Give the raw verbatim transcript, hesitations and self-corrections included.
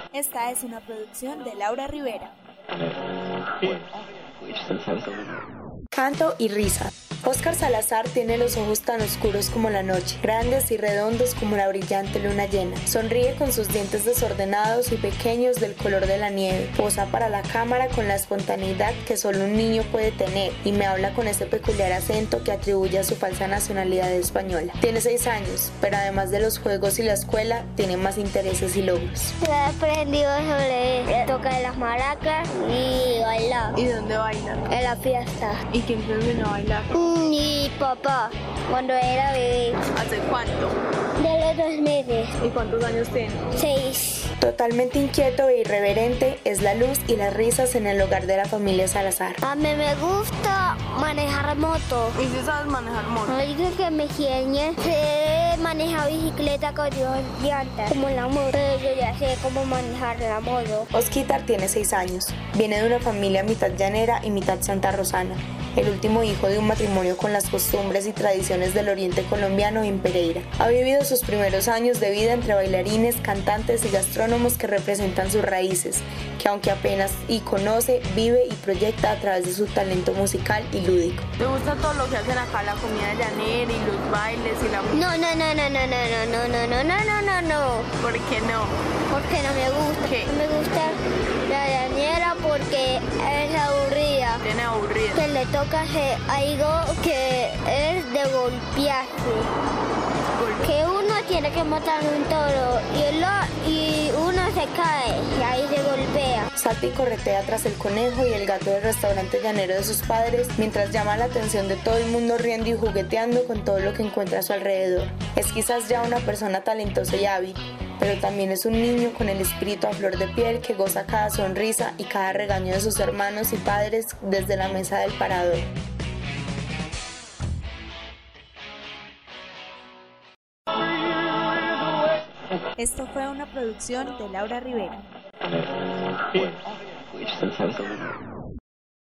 Esta es una producción de Laura Rivera. Canto y risa. Óscar Salazar tiene los ojos tan oscuros como la noche, grandes y redondos como la brillante luna llena. Sonríe con sus dientes desordenados y pequeños del color de la nieve. Posa para la cámara con la espontaneidad que solo un niño puede tener y me habla con ese peculiar acento que atribuye a su falsa nacionalidad española. Tiene seis años, pero además de los juegos y la escuela, tiene más intereses y logros. He aprendido sobre tocar las maracas y bailar. ¿Y dónde bailan? En la fiesta. ¿Y quién te enseñó a bailar? Mi papá, cuando era bebé. ¿Hace cuánto? De los dos meses. ¿Y cuántos años tiene? Seis. Totalmente inquieto e irreverente, es la luz y las risas en el hogar de la familia Salazar. A mí me gusta manejar moto. ¿Y si sabes manejar moto? Me dice que me enseñe. Sé manejar bicicleta con dos llantas, como la moto. Pero yo ya sé cómo manejar la moto. Osquitar tiene seis años. Viene de una familia mitad llanera y mitad santarrosana. El último hijo de un matrimonio con las costumbres y tradiciones del oriente colombiano en Pereira. Ha vivido sus primeros años de vida entre bailarines, cantantes y gastrónomos que representan sus raíces, que aunque apenas y conoce, vive y proyecta a través de su talento musical y lúdico. ¿Te gusta todo lo que hacen acá, la comida llanera y los bailes y la música? No, no, no, no, no, no, no, no, no, no, no, no, no. ¿Por qué no? Porque no me gusta. ¿Qué? No me gusta la llanera porque es aburrida. Tiene aburrido. Que le toca hacer algo que es de golpearse. Que uno tiene que matar un toro y, el, y uno se cae y ahí se golpea. Salta y corretea tras el conejo y el gato del restaurante llanero de sus padres, mientras llama la atención de todo el mundo riendo y jugueteando con todo lo que encuentra a su alrededor. Es quizás ya una persona talentosa y hábil, pero también es un niño con el espíritu a flor de piel que goza cada sonrisa y cada regaño de sus hermanos y padres desde la mesa del parador. Esto fue una producción de Laura Rivera.